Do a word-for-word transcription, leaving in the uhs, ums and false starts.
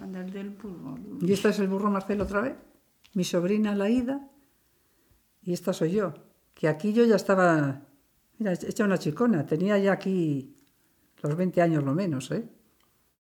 Anda el del burro. Y esta es el burro Marcelo otra vez, mi sobrina la Ida, y esta soy yo. Que aquí yo ya estaba, mira, hecha una chicona, tenía ya aquí los veinte años lo menos, ¿eh?